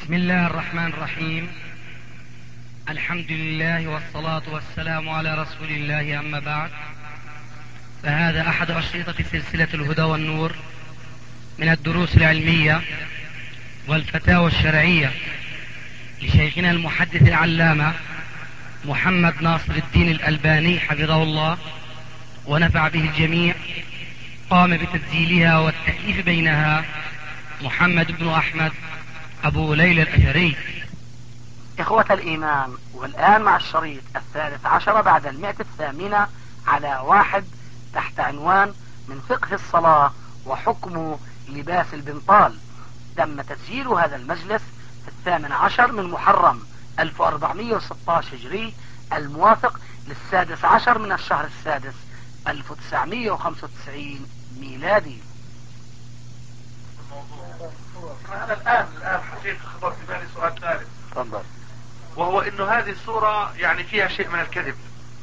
بسم الله الرحمن الرحيم. الحمد لله والصلاة والسلام على رسول الله، أما بعد، فهذا أحد أشرطة سلسلة الهدى والنور من الدروس العلمية والفتاوى الشرعية لشيخنا المحدث العلامة محمد ناصر الدين الألباني حفظه الله ونفع به الجميع. قام بتسجيلها والتأليف بينها محمد بن أحمد أبو ليلى الأثري. إخوة الإيمان، والآن مع الشريط 13 بعد 108 على 1 تحت عنوان من فقه الصلاة وحكم لباس البنطال. تم تسجيل هذا المجلس في 18 من محرم 1416 هجري، الموافق لل16 من الشهر السادس 1995 ميلادي. أنا الآن حقيقة خطر في بالي سؤال ثالث، تفضل. وهو إنه هذه الصورة يعني فيها شيء من الكذب،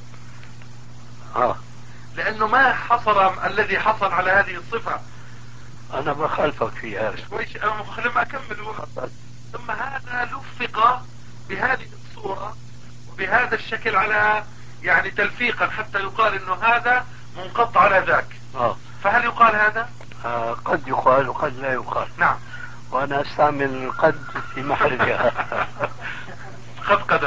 لأنه ما حصل الذي حصل على هذه الصفة. أنا بخالفك في هذا. لما أكمل. ثم هذا لفق بهذه الصورة وبهذا الشكل على يعني تلفيقا حتى يقال إنه هذا منقطع على ذاك. فهل يقال هذا؟ قد يقال وقد لا يقال. نعم. وأنا أستعمل قد في محلها. قد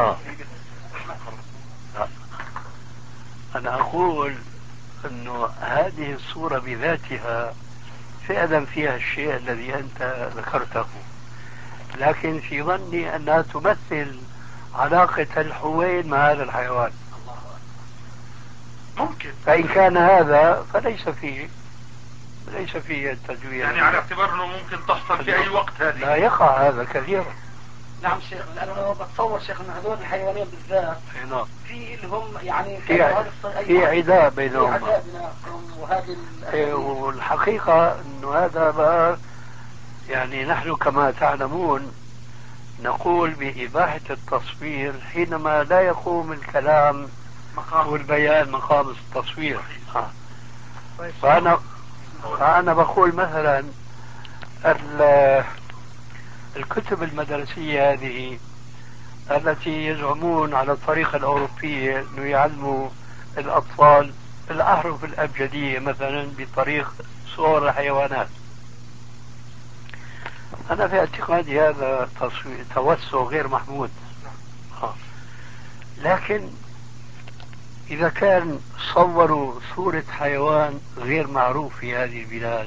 أنا أقول أنه هذه الصورة بذاتها فعلا فيها الشيء الذي أنت ذكرته، لكن في ظني أنها تمثل علاقة الحوين مع هذا الحيوان. ممكن. فإن كان هذا فليس فيه التجويع، يعني على اعتبار أنه ممكن تحصل في أي وقت. هذه لا يقع هذا كثيرا. نعم شيخ، لأنه بتصور شيخ أن هذول الحيوانين بالذات في لهم يعني في عداء بينهم. وهذه والحقيقة أنه هذا بقى يعني نحن كما تعلمون نقول بإباحة التصوير حينما لا يقوم الكلام والبيان مقام التصوير. فأنا بقول مثلا الكتب المدرسية هذه التي يزعمون على الطريقة الأوروبية أنه يعلموا الأطفال الأحرف الأبجدية مثلا بطريق صور الحيوانات، أنا في اعتقادي هذا توسع غير محمود. لكن إذا كان صوروا صورة حيوان غير معروف في هذه البلاد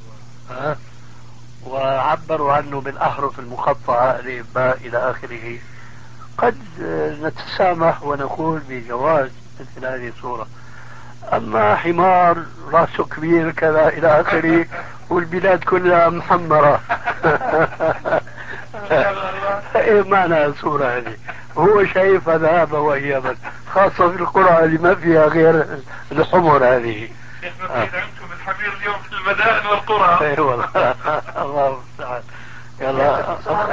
وعبروا عنه بالأحرف المقطعة ألف باء إلى آخره، قد نتسامح ونقول بجواز مثل هذه الصورة. أما حمار رأسه كبير كذا إلى آخره والبلاد كلها محمرة إيه معنى الصورة هذه؟ هو شايف هذا وإيابا، خاصة في القرى اللي ما فيها غير الحمر هذه. عندكم الحمير اليوم في المدائن والقرى. اي والله. الله المستعان. يلا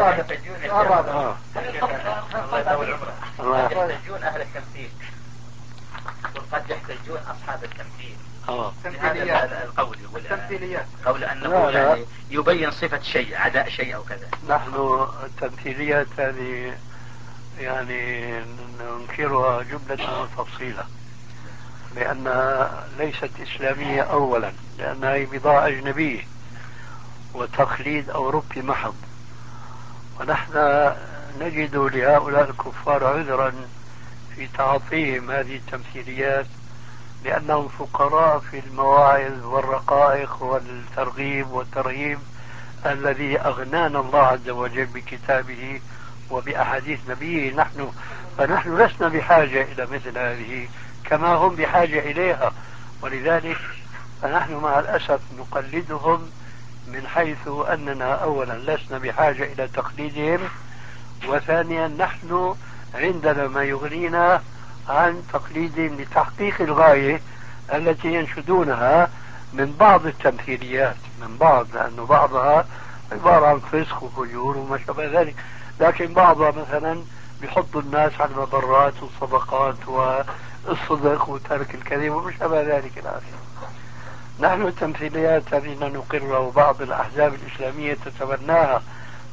يحتاجون أهل التمثيل وقد يحتاجون أصحاب التمثيل. هذا القول التمثيليات قول أنه يعني يبين صفة شيء، عداء شيء أو كذا. نحن التمثيليات هذه يعني ننكرها جملة وتفصيلا، لأنها ليست إسلامية أولا، لأنها هي بضاعة أجنبية وتقليد أوروبي محض، ونحن نجد لهؤلاء الكفار عذرا في تعاطيهم هذه التمثيليات، لأنهم فقراء في المواعظ والرقائق والترغيب والترهيب الذي أغنانا الله عز وجل بكتابه وبأحاديث نبيه. فنحن لسنا بحاجة إلى مثل هذه كما هم بحاجة إليها، ولذلك فنحن مع الأسف نقلدهم من حيث أننا أولا لسنا بحاجة إلى تقليدهم، وثانيا نحن عندنا ما يغنينا عن تقليدهم لتحقيق الغاية التي ينشدونها من بعض التمثيليات، من بعض، لأنه بعضها عبارة عن فسق وفجور وما شابه ذلك، لكن بعضها مثلا بيحطوا الناس على المبرات والصدقات والصدق وترك الكذب وما شابه ذلك الآن. نحن التمثيليات هذه نقرها وبعض الأحزاب الإسلامية تتبناها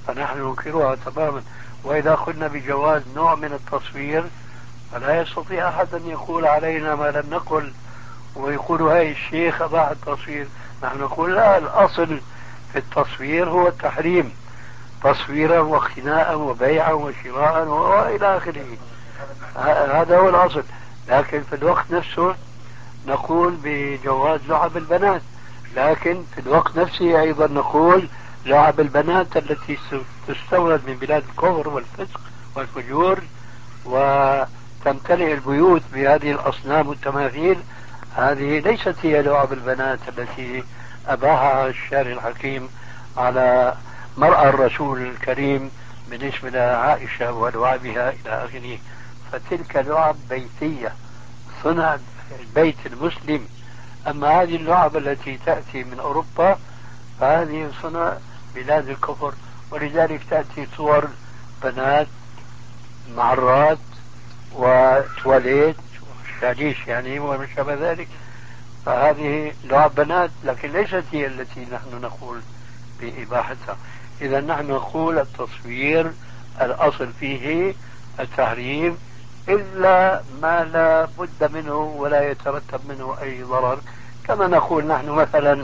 فنحن ننكرها تماما. وإذا قلنا بجواز نوع من التصوير فلا يستطيع أحد أن يقول علينا ما لم نقل ويقول هاي الشيخ أباح التصوير. نحن نقول لا، الأصل في التصوير هو التحريم، تصويرا واقتناء وبيعا وشراء وإلى آخره، هذا هو الأصل. لكن في الوقت نفسه نقول بجواز لعب البنات، لكن في الوقت نفسه أيضا نقول لعب البنات التي تستورد من بلاد الكفر والفسق والفجور وتمتلئ البيوت بهذه الأصنام والتماثيل، هذه ليست هي لعب البنات التي أباحها الشارع الحكيم على مرأى الرسول الكريم بالنسبة لعائشة ولعبها إلى آخره. فتلك لعب بيتية صنع البيت المسلم. أما هذه اللعب التي تأتي من أوروبا فهذه صنع بلاد الكفر، ولذلك تأتي صور بنات معرات وتواليت وشاليش يعني وما شابه ذلك، فهذه لعب بنات لكن ليست هي التي نحن نقول بإباحتها. إذا نحن نقول التصوير الأصل فيه التحريم إلا ما لا بد منه ولا يترتب منه أي ضرر. كما نقول نحن مثلا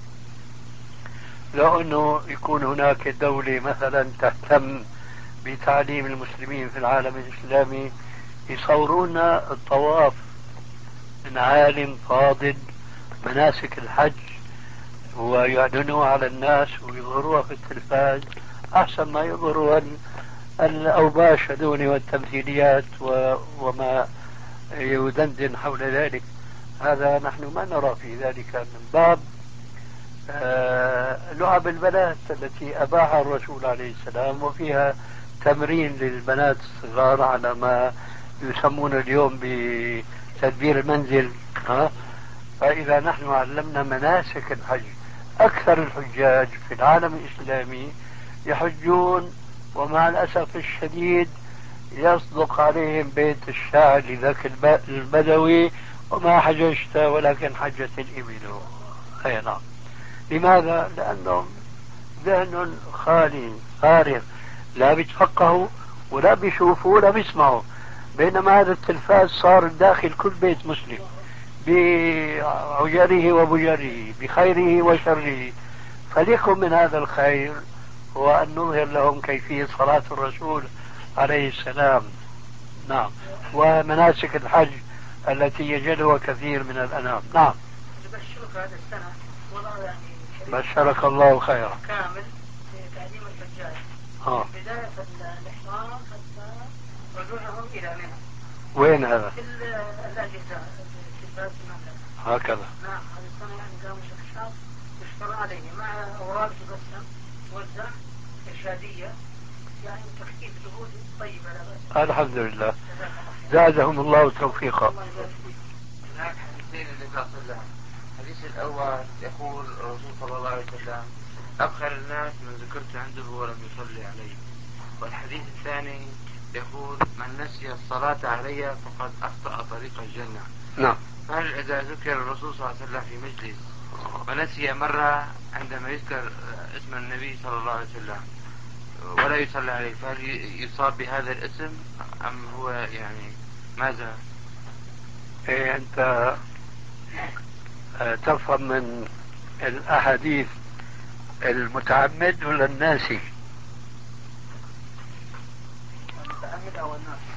لو أنه يكون هناك دولة مثلا تهتم بتعليم المسلمين في العالم الإسلامي، يصورون الطواف من عالم فاضل مناسك الحج ويعلنوها على الناس ويظهروها في التلفاز أحسن ما يظهروا الأوباش هذول والتمثيليات وما يدندن حول ذلك. هذا نحن ما نرى في ذلك من باب لعب البنات التي أباحها الرسول عليه السلام، وفيها تمرين للبنات الصغار على ما يسمون اليوم بتدبير المنزل. فإذا نحن علمنا مناسك الحج، أكثر الحجاج في العالم الإسلامي يحجون ومع الأسف الشديد يصدق عليهم بيت الشاعر لذاك البدوي وما حججت ولكن حجت الإبل. أي نعم. لماذا؟ لأنهم ذهن خالي فارغ، لا بيتفقهوا ولا بيشوفوا ولا بيسمعوا، بينما هذا التلفاز صار داخل كل بيت مسلم بعجره وبجره بخيره وشره. فليكن من هذا الخير هو أن نظهر لهم كيفية صلاة الرسول عليه السلام. نعم. ومناسك الحج التي يجدها كثير من الأنام. نعم. بشرك هذا السنة والله يعني بشرك الله خيرا كامل في تعليم الحجاج من بداية الإحرام حتى رجوعهم إلى منى. وين هذا؟ في الأجهزة التلفاز المملكة. هكذا. نعم. هذه السنة يعني قاموا شخصات يشكر عليه مع أوراق تقسم توزع إرشادية يعني تخفيف جهود طيبة. الحمد لله، زادهم الله توفيقا. هناك حديثين للنبي صلى الله عليه وسلم. الحديث الأول يقول الرسول صلى الله عليه وسلم: أبخل الناس من ذكرت عنده ولم يصلي عليه. والحديث الثاني يقول: من نسي الصلاة علي فقد أخطأ طريق الجنة. نعم. فهل إذا ذكر الرسول صلى الله عليه وسلم في مجلس ونسي مرة عندما يذكر اسم النبي صلى الله عليه وسلم ولا يصلي عليه، فهل يصاب بهذا الاسم أم هو يعني ماذا؟ إيه أنت تفهم من الأحاديث المتعمد ولا الناسي؟ المتعمد أو الناسي؟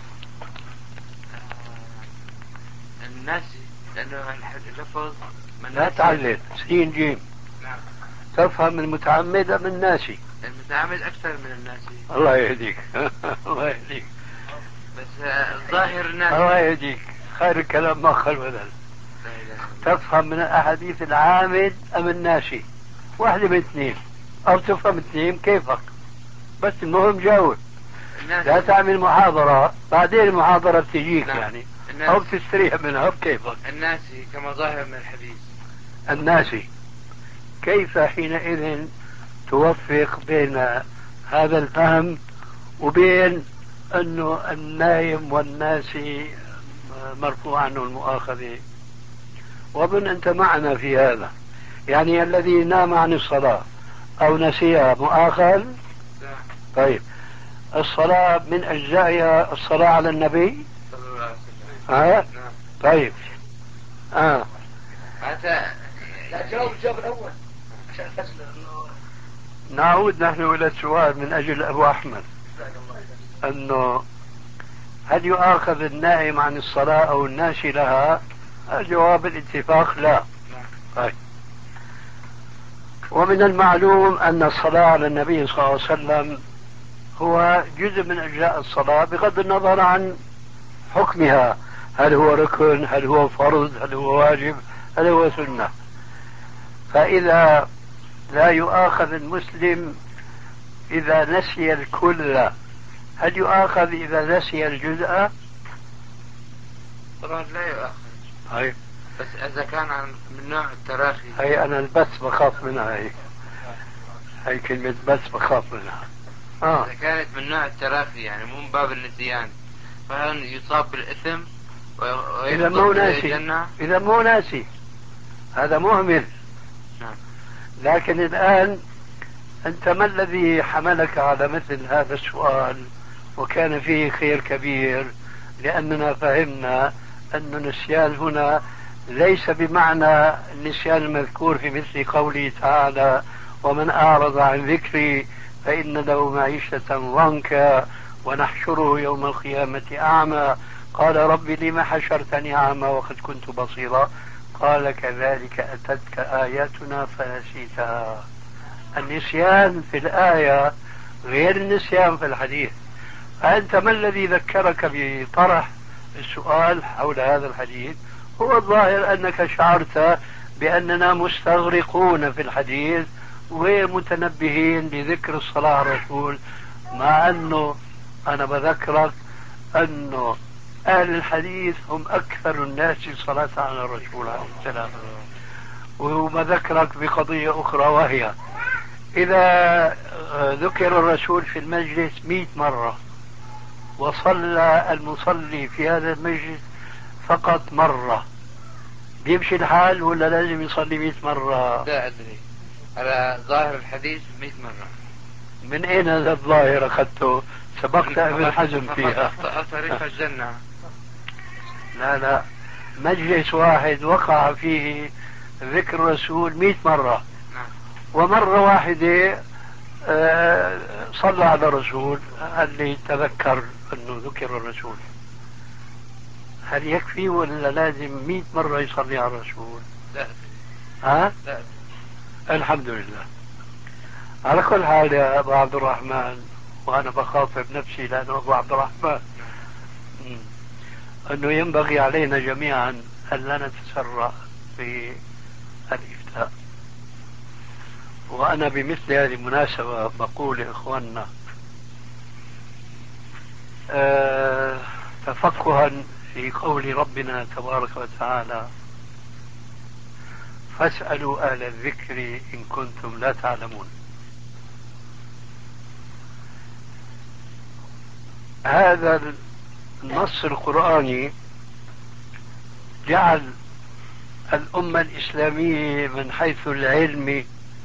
الناسي، لأنه اللفظ لا تعلل سين جيم. نعم. تفهم المتعمد أم الناسي؟ المتعمد أكثر من الناسي. الله يهديك. الله يهديك. بس ظاهر الناس. الله يهديك، خير الكلام ما خل بدل. تفهم من الأحاديث العامد أم الناسي؟ واحدة من اثنين، أو تفهم اثنين كيفك، بس المهم جاوب. لا تعمل محاضرة بعدين المحاضرة بتجيك. نعم. يعني الناسي. أو بتستريح منها بكيفك. الناسي كما ظاهر من الحديث. الناسي كيف حينئذ توفق بين هذا الفهم وبين أنه النايم والناسي مرفوع عنه المؤاخذة؟ ومن أنت معنا في هذا، يعني الذي نام عن الصلاة أو نسيها مؤاخذ طيب الصلاة من أجزائها الصلاة على النبي صلى الله عليه وسلم. نعم. طيب هذا لا جاوب الجواب الأول عشان تسأل. نعود نحن إلى السؤال من أجل أبو أحمد أنه هل يؤاخذ النائم عن الصلاة أو الناسي لها؟ الجواب الاتفاق لا. طيب. ومن المعلوم أن الصلاة على النبي صلى الله عليه وسلم هو جزء من أجزاء الصلاة بغض النظر عن حكمها، هل هو ركن، هل هو فرض، هل هو واجب، هل هو سنة. فإذا لا يؤاخذ المسلم إذا نسي الكل، هل يؤاخذ إذا نسي الجزء؟ طبعا لا يؤاخذ. طيب. بس إذا كان من نوع التراخي. هي أنا البث بخاف منها، هي كلمة بث بخاف منها. إذا كانت من نوع التراخي يعني مو من باب النسيان، فهل يصاب بالإثم إذا مو ناسي، إذا مو ناسي هذا مهمل. لكن الآن أنت ما الذي حملك على مثل هذا السؤال؟ وكان فيه خير كبير، لأننا فهمنا أن النسيان هنا ليس بمعنى النسيان المذكور في مثل قوله تعالى: ومن أعرض عن ذكري فإن له معيشة ضنكا ونحشره يوم القيامة أعمى قال رب لم حشرتني أعمى وقد كنت بصيرا قال كذلك أتتك آياتنا فنسيتها. النسيان في الآية غير النسيان في الحديث. فأنت ما الذي ذكرك بطرح السؤال حول هذا الحديث؟ هو الظاهر أنك شعرت بأننا مستغرقون في الحديث وغير متنبهين لذكر الصلاة على الرسول، مع أنه أنا بذكرك أنه أهل الحديث هم أكثر الناس صلاة على الرسول عليه السلام. وبذكرك بقضية أخرى، وهي إذا ذكر الرسول في المجلس 100 مرة وصلى المصلي في هذا المجلس فقط مرة، بيمشي الحال ولا لازم يصلي 100 مرة؟ لا أدري، على ظاهر الحديث 100 مرة. من أين هذا الظاهر أخذته؟ سبقت ابن حزم فيها. طريق الجنة. لا، مجلس واحد وقع فيه ذكر الرسول 100 مرة، ومرة واحدة صلى على الرسول اللي تذكر أنه ذكر الرسول، هل يكفي ولا لازم 100 مرة يصلي على الرسول؟ لا. الحمد لله. على كل حال يا أبو عبد الرحمن، وأنا بخاطب نفسي لأنه أبو عبد الرحمن، أنه ينبغي علينا جميعا أن لا نتسرع في الإفتاء. وأنا بمثل هذه المناسبة بقول لإخواننا تفقها في قول ربنا تبارك وتعالى: فاسألوا أهل الذكر إن كنتم لا تعلمون. هذا النص القرآني جعل الأمة الإسلامية من حيث العلم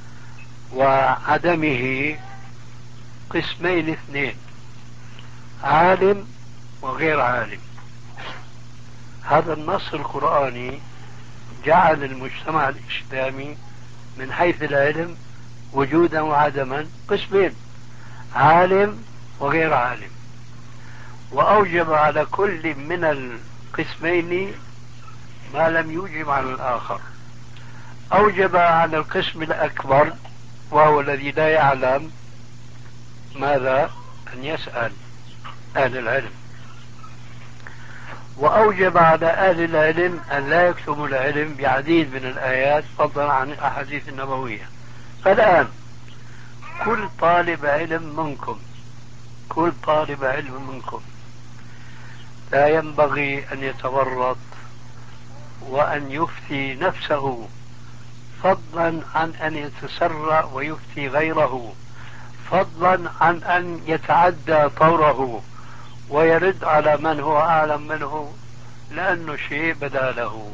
وعدمه قسمين اثنين: عالم وغير عالم. هذا النص القرآني جعل المجتمع الإسلامي من حيث العلم وجودا وعدما قسمين: عالم وغير عالم، وأوجب على كل من القسمين ما لم يوجب على الآخر. أوجب على القسم الأكبر وهو الذي لا يعلم ماذا أن يسأل أهل العلم، وأوجب على أهل العلم أن لا يكتموا العلم بعديد من الآيات فضلا عن الأحاديث النبوية. فالآن كل طالب علم منكم لا ينبغي أن يتورط وأن يفتي نفسه، فضلا عن أن يتسرع ويفتي غيره، فضلا عن أن يتعدى طوره ويرد على من هو أعلم منه لأنه شيء بدا له.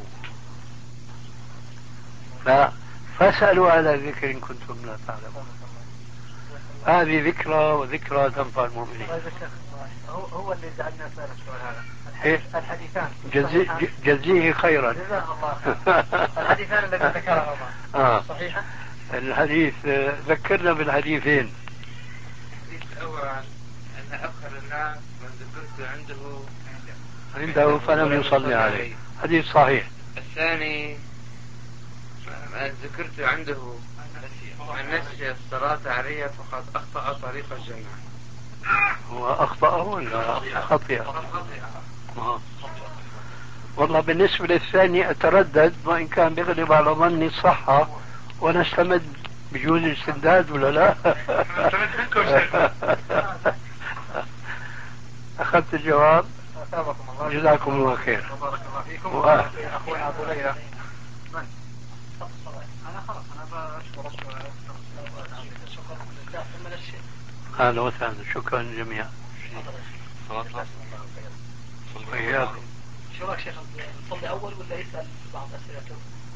فاسألوا أهل الذكر إن كنتم لا تعلمون. هذه ذكرى، وذكرى تنفع المؤمنين. طيب يا شيخ، هو اللي جعلنا نسأل السؤال هذا. إيه؟ الحديثان جزيه خيرا. جزاه الله خيرا. الحديثان الذي ذكرهما صحيحة؟ الحديث ذكرنا بالحديثين. الحديث الأول أن أفخر الناس من ذكرت عنده فلم يصلي عليه، حديث صحيح. الثاني من ذكرت عنده من نسي الصلاة علي فقد أخطأ طريق الجنة. هو أخطأه ولا خطئ؟ والله بالنسبة للثاني أتردد، وإن كان بيغلب على ظني الصحة، ونستمد بجوز الاستمداد ولا لا؟ أخذت الجواب. جزاكم الله خير. بارك الله فيكم. أخونا أبو ليلى. أنا خلاص أنا بشكرك شكرا لله ثم للشيخ. أهلا وسهلا، شكرا جميعا. وإياكم. شو رأيك شيخ، نصلي أول ولا يسأل بعض أسئلته؟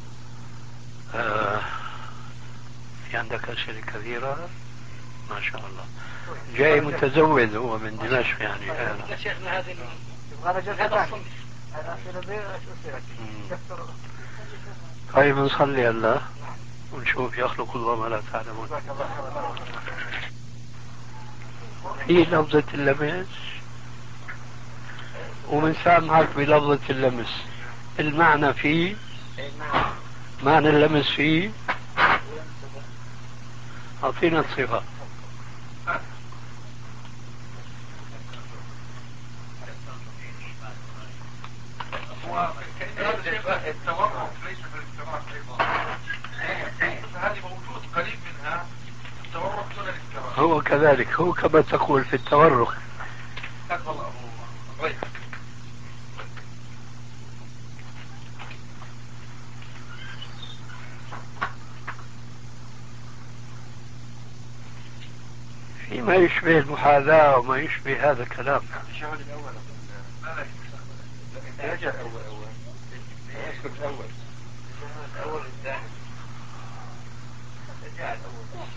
في عندك أسئلة كثيرة ما شاء الله. جاي متزود هو من دمشق يعني. يا شيخنا هذه يبغى جلسة الصنف. الأسئلة دي أسئلة. طيب نصلي الله ونشوف يخلق الله ما لا تعلمون. في لفظة اللمس، ومن سامعك بلفظة اللمس، المعنى فيه، معنى اللمس فيه، أعطينا الصفة. التورق ليس في الافتراق ايضا، هذه موجود قريب منها التورق دون الافتراق. هو كذلك، هو كما تقول في التورق. فيما يشبه المحاذاة وما يشبه هذا الكلام. الشهود الأول الدرجة الأول الأول الثاني الأول.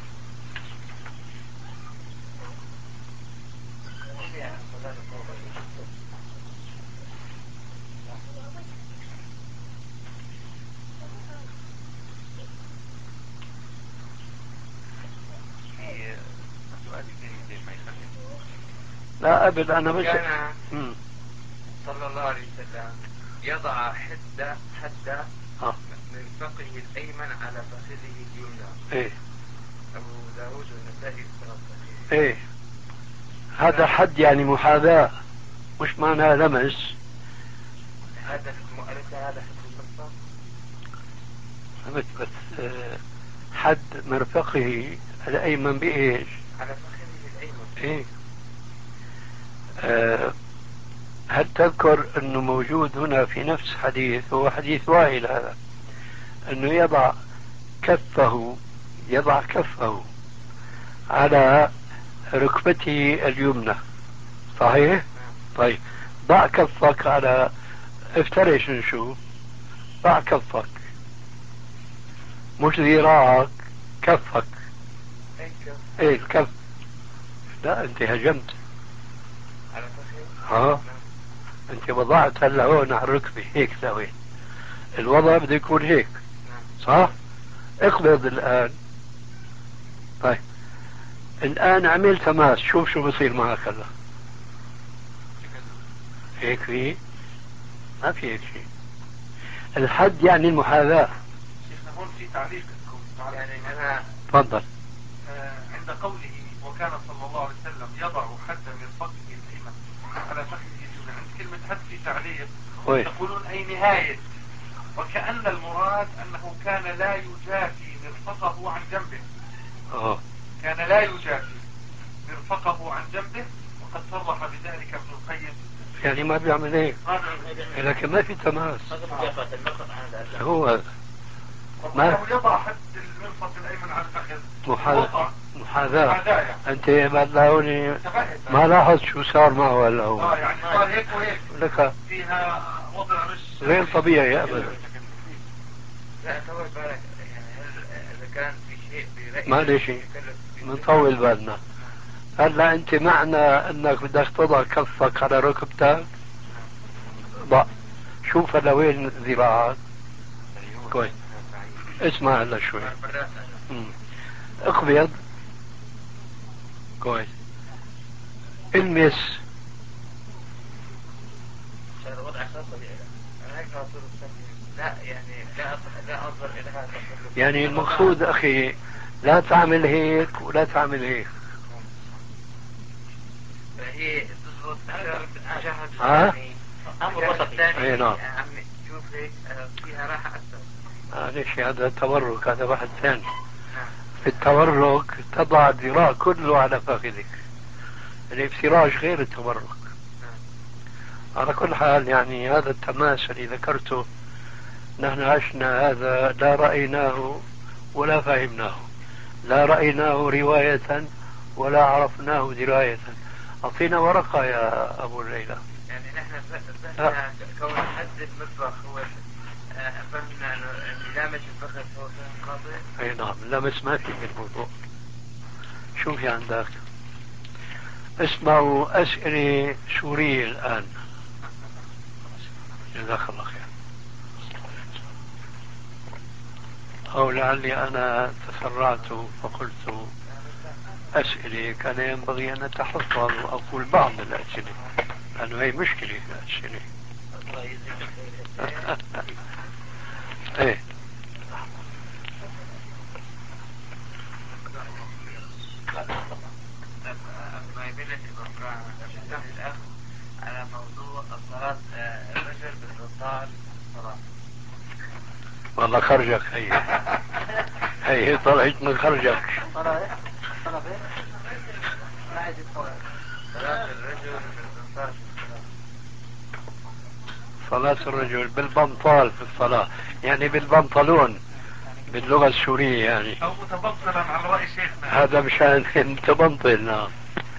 لا أبد، أنا بس كان صلى الله عليه وسلم يضع حد من فقه الأيمن على فخذه اليمنى. إيه. أبو داود والنسائي في إيه، هذا حد يعني محاذاة، مش معناه لمس. هذا المؤلف هذا حد المرفق. فهمت، بس حد مرفقه الأيمن بإيش؟ على فخذه الأيمن. إيه. هل تذكر أنه موجود هنا في نفس حديث، هو حديث وائل هذا، أنه يضع كفه على ركبته اليمنى، صحيح؟ طيب ضع كفك على، افترش نشوف، ضع كفك مش ذراعك، كفك. ايه الكف. لا انت هجمت. على فخذه. انت وضعت هلا هون على الركبة هيك سويت، الوضع بده يكون هيك صح؟ اقبض الان. طيب الان عملت تماس، شوف شو بصير معك هلا. هيك فيه؟ ما في هيك شيء. الحد يعني المحاذاة. شيخنا هون في تعليق يعني أنا تفضل. عند قوله وكان صلى الله عليه وسلم يضع حد من فخذه الأيمن على فخذه اليمنى، عند كلمة حد في تعليق يقولون أي نهاية، وكأن المراد أنه كان لا يجافي مرفقه عن جنبه. كان لا يجافي مرفقه عن جنبه، وقد صرح بذلك ابن القيم. يعني ما بيعمل هيك، لكن ما في تماس. هو ما يضع حد المرفق الأيمن على الفخذ. محاذاة. أنت بدلاوني ما لاحظت شو صار معه هلا هو. يعني صار هيك وهيك. لك فيها وضع مش غير طبيعي أبدا. لا أتصور بالك يعني إذا كان في شيء برأيي ما لي شيء. نطول بالنا. هلا انت معنى انك بدك تضع كفك على ركبتك، ضع. شوف هلا وين ذراعك. كويس. اسمع هلا شوي. اقبض. كويس. المس. وضع خاص طبيعي. انا هيك على طول لا يعني لا انظر الى هذا. يعني المقصود اخي لا تعمل هيك ولا تعمل هيك. هي تزبط جهد ثاني. امر وسط ثاني. اي نعم. شوف هيك فيها راحه اكثر. معلش هذا تورك، هذا واحد ثاني. في التورك تضع الذراع كله على فخذك. الافتراش غير التورك. على كل حال يعني هذا التماس اللي ذكرته نحن عشنا هذا، لا رأيناه ولا فهمناه، لا رأيناه رواية ولا عرفناه دراية. أعطينا ورقة يا أبو الليلى. يعني نحن فهمنا كون حد المطبخ هو فهمنا أن لامس الفخذ هو فهم خاطئ. أي نعم، لمس ما في بالموضوع. شو في عندك؟ اسمعوا أسئلة سورية الآن. جزاك الله خير. أو لعلي أنا تسرعت فقلت أسئلة كان ينبغي أن أتحفظ وأقول بعض الأسئلة، لأنه هي مشكلة الأسئلة. إيه. ما يبلش الأخ على موضوع الصلاة الرجل بالبطال الصلاة. والله خرجك هي طلعت من خرجك. صلاة الرجل بالبطال في الصلاة. صلاة الرجل بالبنطال في الصلاة، يعني بالبنطلون باللغة السورية يعني. أو متبطلا على رأي شيخنا. هذا مشان متبنطل. نعم.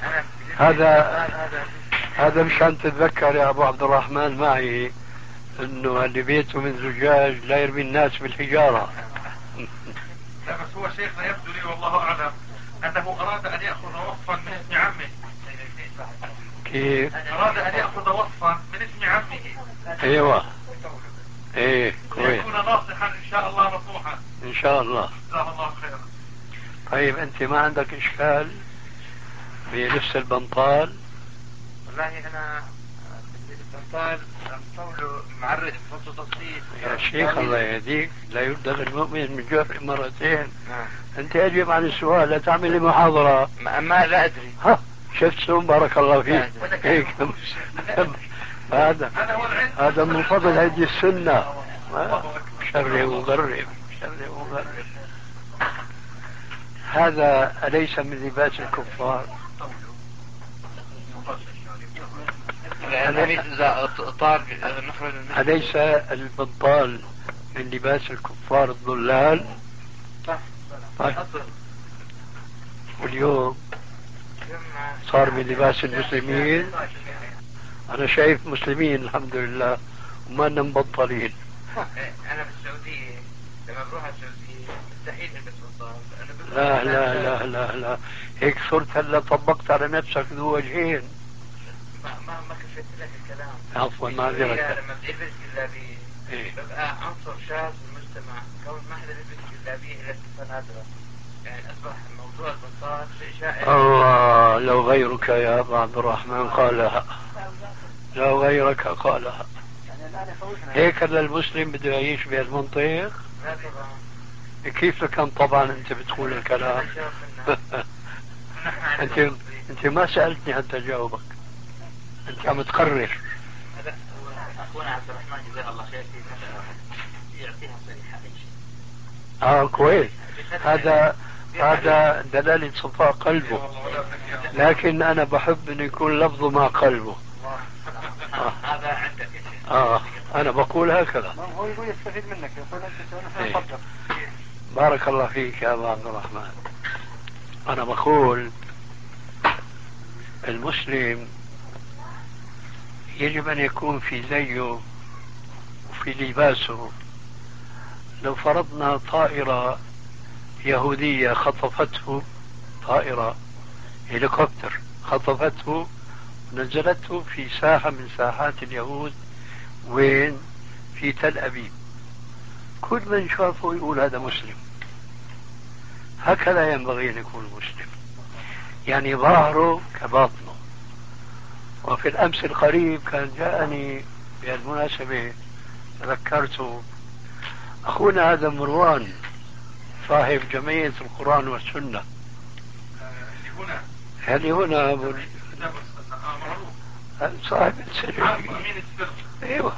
هذا مشان تتذكر يا أبو عبد الرحمن معي إنه اللي بيته من زجاج لا يرمي الناس بالحجارة. لا بس هو شيخنا يبدو لي والله أعلم أنه أراد أن يأخذ وصفا من اسم عمه. كيف؟ أراد أن يأخذ وصفا من اسم عمه. أيوة. إيه كويس. يكون ناصحا إن شاء الله نصوحا. إن شاء الله. جزاه الله خيرا. طيب أنت ما عندك إشكال بلبس البنطال؟ والله أنا البنطال مطوله معرض فصل تصفيق. يا شيخ الله يهديك، لا يبدل المؤمن من جرح مرتين. أنت أجيب عن السؤال، لا تعمل لي محاضرة. ما لا أدري. ها شفت سوم بارك الله فيك. هيك هذا من فضل هذه السنة. شر مغرب شر مغرب. هذا أليس من لباس الكفار؟ أليس البنطال من لباس الكفار الضلال؟ طيب. واليوم صار من لباس المسلمين. أنا شايف مسلمين الحمد لله وما مبطلين. أنا بالسعودية لما بروح على السعودية مستحيل ألبس بنطال. لا لا لا لا لا، هيك صرت هلا طبقت على نفسك ذو وجهين. ما كفيت لك الكلام. عفوا معذرة. لما بتلبس جلابية ببقى عنصر شاذ في المجتمع، كون ما حدا بيلبس جلابية إلا الإنسان هذا، يعني أصبح موضوع البنطال شيء شائع. الله، لو غيرك يا أبا عبد الرحمن قالها، لو غيرك قالها. هيك المسلم بده يعيش بهالمنطق؟ لا طبعا. كيف لكان طبعا انت بتقول الكلام؟ انت ما سألتني حتى اجاوبك، انت عم تقرر. اخونا عبد الرحمن جزاه الله خير في مسألة يعطيها صريحة اي شيء. كويس. هذا دلالة صفاء قلبه، لكن انا بحب انه يكون لفظه مع قلبه. هذا عندك انا بقول هكذا. هو يقول يستفيد منك، يقول انت صدق. بارك الله فيك يا أبا عبد الرحمن. أنا بقول المسلم يجب أن يكون في زيه وفي لباسه. لو فرضنا طائرة يهودية خطفته طائرة هليكوبتر خطفته ونزلته في ساحة من ساحات اليهود، وين؟ في تل أبيب. كل من شافه يقول هذا مسلم. هكذا ينبغي أن يكون مسلم، يعني ظاهره كباطنه. وفي الأمس القريب كان جاءني بهالمناسبة، تذكرت أخونا هذا مروان صاحب جمعية القرآن والسنة اللي هنا صاحب السر. ايوه،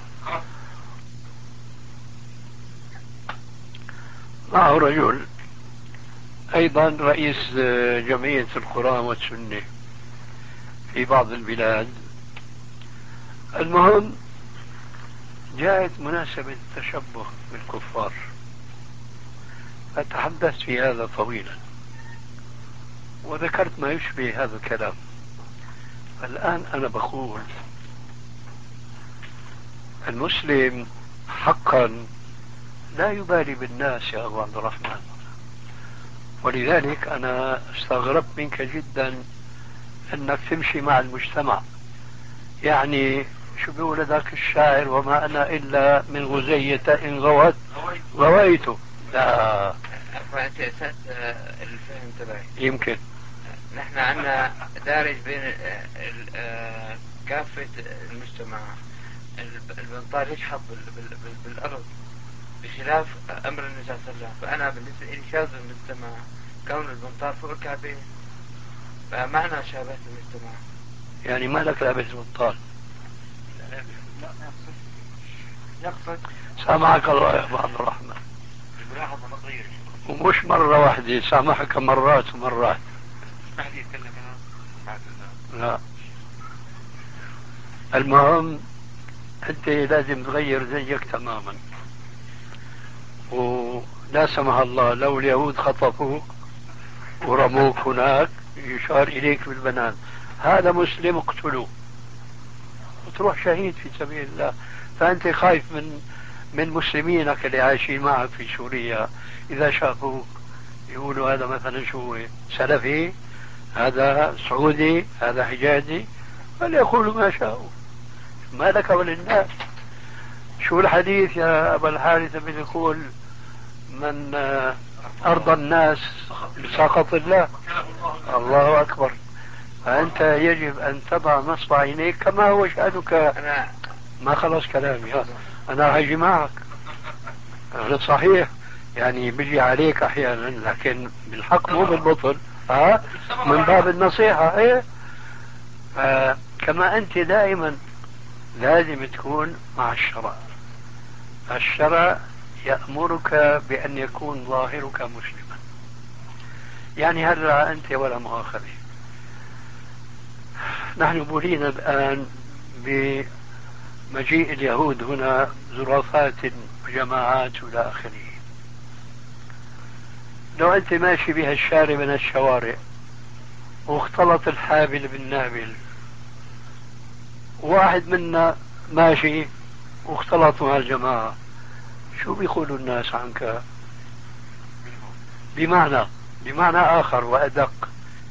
معه رجل ايضا رئيس جمعية القرآن والسنة في بعض البلاد. المهم جاءت مناسبة التشبه بالكفار، فتحدثت في هذا طويلا وذكرت ما يشبه هذا الكلام. الآن أنا بقول المسلم حقا لا يبالي بالناس يا أبو عبد الرحمن. ولذلك أنا استغربت منك جدا أنك تمشي مع المجتمع. يعني شو بيقول ذاك الشاعر؟ وما أنا إلا من غزية إن غوت غويته. لا أنت أسأت الفهم تبعي. يمكن نحن عندنا دارج بين كافة المجتمع البنطال يشحط بالأرض بخلاف أمر النبي صلى الله عليه وسلم. فأنا بالنسبة لي شاذ المجتمع كون البنطال فوق الكعبين، فمعنى شابهة المجتمع. يعني ما لك لابس بنطال؟ يقصد سامحك الله يا أبو عبد الرحمن، ومش مرة واحدة، سامحك مرات ومرات. لا، المهم أنت لازم تغير زيك تماما. ولا سمح الله لو اليهود خطفوك ورموك هناك يشار إليك بالبنان، هذا مسلم اقتلوه وتروح شهيد في سبيل الله. فأنت خايف من مسلمينك اللي عايشين معك في سوريا، إذا شافوك يقولوا هذا مثلا شو سلفي، هذا سعودي، هذا حجازي، فليقولوا ما شاءوا، ما لك وللناس. شو الحديث يا أبا الحارث بيقول؟ من أرضى الناس بسخط الله. الله أكبر. فأنت يجب أن تضع نصب عينيك كما هو شأنك. ما خلص كلامي، أنا هاجي معك. هذا صحيح، يعني بيجي عليك أحيانا، لكن بالحق مو بالبطل، من باب النصيحة. إيه؟ كما أنت دائما لازم تكون مع الشرع. الشرع يأمرك بأن يكون ظاهرك مسلما. يعني هلا أنت ولا مؤاخذة، نحن بولينا الآن بمجيء اليهود هنا زرافات وجماعات وإلى آخره. لو أنت ماشي بها الشارع من الشوارع واختلط الحابل بالنابل، واحد منا ماشي واختلط مع الجماعة، شو بيقولوا الناس عنك؟ بمعنى آخر وأدق.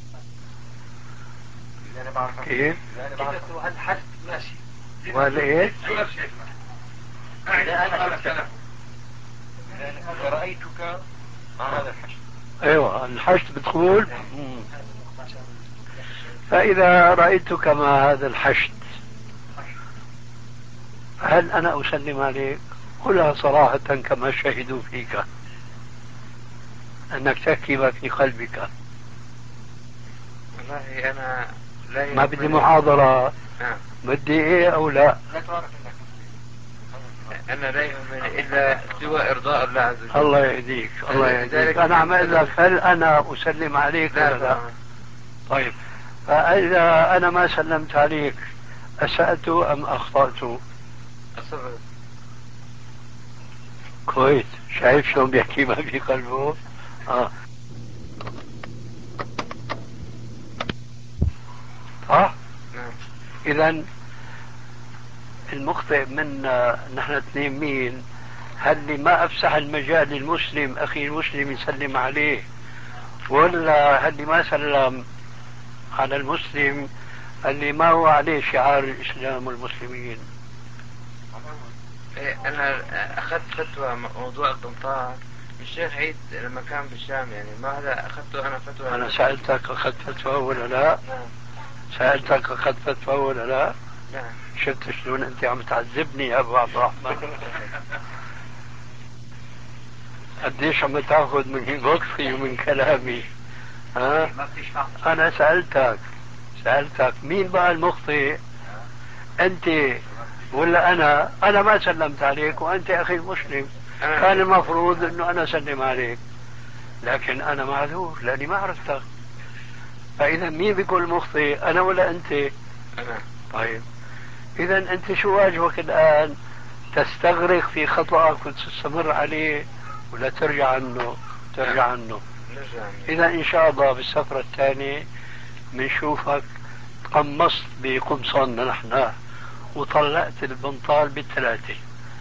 كيف؟ الحد ماشي ولا إيه؟ رأيتك مع هذا الحشد. أيوة، الحشد بتقول. فإذا رأيتك مع هذا الحشد، هل أنا أسلم عليك؟ قلها صراحة كما شهدوا فيك أنك تحكي ما في قلبك. والله أنا لا ما بدي محاضرة. بدي إيه أو لا؟ أنا لا يهمني إلا سوى إرضاء الله عز وجل. الله يهديك، الله يهديك. أنا عم أقول لك هل أنا أسلم عليك ولا لا؟ طيب، فإذا أنا ما سلمت عليك أسأت أم أخطأت؟ أصبت. كويس، شايف شلون بيحكي ما في قلبه؟ نعم. إذا المخطئ منا نحن اثنين مين؟ هل ما أفسح المجال للمسلم أخي المسلم يسلم عليه ولا اللي ما سلم على المسلم اللي ما هو عليه شعار الإسلام والمسلمين؟ أنا أخذت فتوى موضوع القنطار من الشيخ عيد لما كان بالشام، يعني ما هذا أخذته أنا فتوى. أنا سألتك أخذت فتوى ولا لا؟ نعم. سألتك أخذت فتوى ولا لا؟ نعم. شفت شلون أنت عم تعذبني يا أبو عبد الرحمن؟ قديش عم تاخذ من وقفي ومن كلامي؟ ها؟ أنا سألتك مين بقى المخطئ؟ أنت ولا أنا؟ أنا ما سلمت عليك وأنت أخي المسلم، كان المفروض أنه أنا أسلم عليك، لكن أنا معذور لأني ما عرفتك. فإذا مين بيكون مخطئ، أنا ولا أنت؟ أنا. طيب إذا أنت شو واجبك الآن؟ تستغرق في خطأك وتستمر عليه ولا ترجع عنه؟ ترجع عنه. إذا إن شاء الله بالسفرة الثانية بنشوفك تقمصت بقمصاننا نحن وطلعت البنطال بالثلاثة.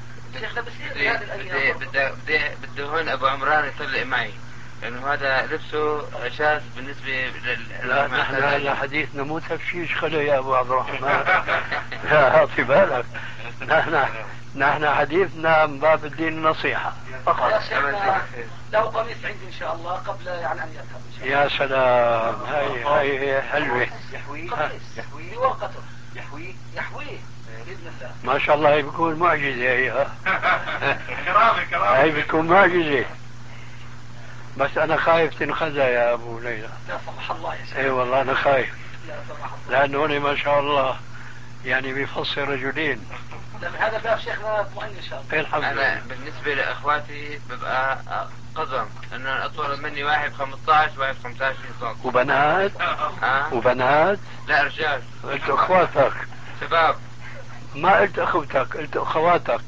بده هون أبو عمران يطلع معي، لأنه هذا لبسه شاذ بالنسبة لا نحن هلا حديثنا مو تفشيش خلو يا أبو عبد الرحمن. لا أعطي بالك، نحن حديثنا من باب الدين النصيحة فقط. له قميص عندي إن شاء الله قبل يعني أن يذهب. يا سلام، هاي حلوة. يحوي ورقته يحويه بإذن الله. ما شاء الله، هي بيكون معجزة هي. كرامة هاي بيكون معجزة، بس أنا خايف تنخزى يا أبو ليلى. لا سمح الله يا شيخ. أي والله أنا خايف، لا سمح الله، لأنه هنا ما شاء الله يعني بيفصل رجلين. لأن هذا باب شيخنا اطمئن إن شاء الله. الحمد لله. أنا بالنسبة لإخواتي ببقى قدم أن أطول مني واحد 15 واحد 15 سم. وبنات؟ وبنات؟ لا رجال. قلت أخواتك. شباب. ما قلت أخوتك، قلت أخواتك.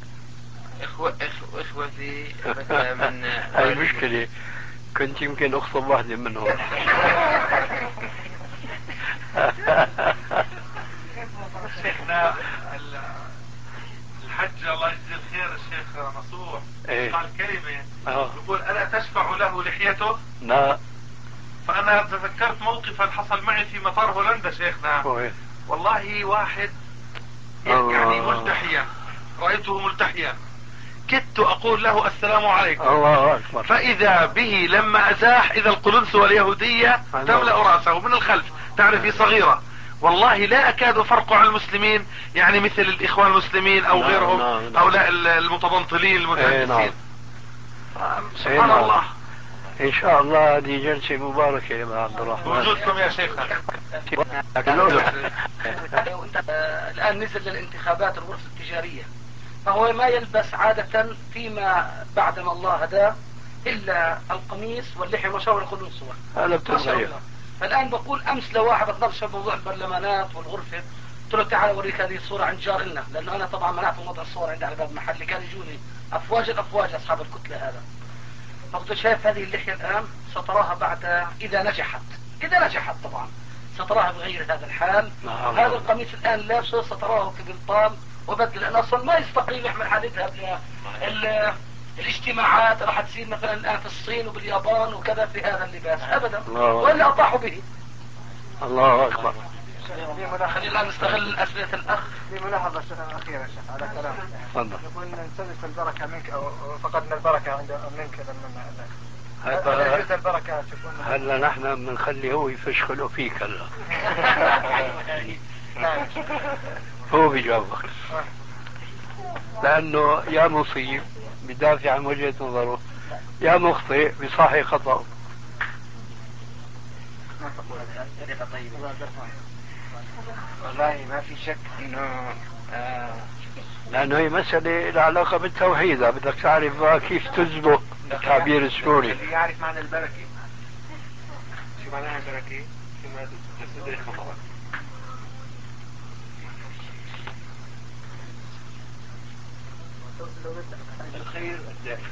إخوتي مثلا من هاي مشكلة، كنت يمكن أخطب واحدة منهم. شيخنا الحج الله يجزيه الخير الشيخ نصوح قال كلمة يقول ألا تشفع له لحيته؟ لا. فأنا تذكرت موقفا حصل معي في مطار هولندا شيخنا. والله واحد يعني ملتحيا، رأيته ملتحيا، كدت أقول له السلام عليكم. الله أكبر. فإذا به لما أزاح إذا القلنس واليهودية تملأ رأسه من الخلف، تعرفي صغيرة، والله لا أكاد أفرق عن المسلمين، يعني مثل الإخوان المسلمين أو غيرهم هؤلاء المتبنطلين المتهجسين. سبحان الله. إن شاء الله هذه جلسة مباركة يا عبد الرحمن. وجودكم يا شيخنا. الآن نزل للانتخابات الغرفة التجارية، فهو ما يلبس عادة فيما بعدما الله هداه إلا القميص واللحية وشاور القلنسوة. هذا بتغير. فالآن بقول أمس لواحد بتناقش موضوع البرلمانات والغرفة، قلت له تعال أوريك هذه الصورة عند جار لنا، لأنه أنا طبعا منعت وضع الصور عندي على باب محلي، كان يجوني أفواج أصحاب الكتلة هذا. فقلت شايف هذه اللحية الآن ستراها بعد إذا نجحت طبعا ستراها بغير هذا الحال. هذا القميص الآن لابسه ستراه كبنطال وبدل، لأن أصلا ما يستقيم يحمل حال يذهب الاجتماعات راح تصير مثلا الآن في الصين وباليابان وكذا في هذا اللباس أبدا، وإلا أطاحوا به. الله أكبر. خلينا نستغل أسئلة الأخ. في ملاحظة أخيرة على كلام. تفضل. يقول نلتمس البركة منك أو فقدنا البركة منك لما هذا البركة تكون. هلا نحن بنخلي هو يفشخله فيك هلا. هو بيجاوبك، لأنه يا مصيب بدافع عن وجهة نظره، يا مخطئ بصحي خطأه. والله ما في شك انه لأنه هي مسألة لها علاقة بالتوحيد، بدك تعرف كيف تزبط التعبير السوري. اللي يعرف معنى البركة، شو معناها البركة؟ فيما تستدرك خطأك. الخير الدائم،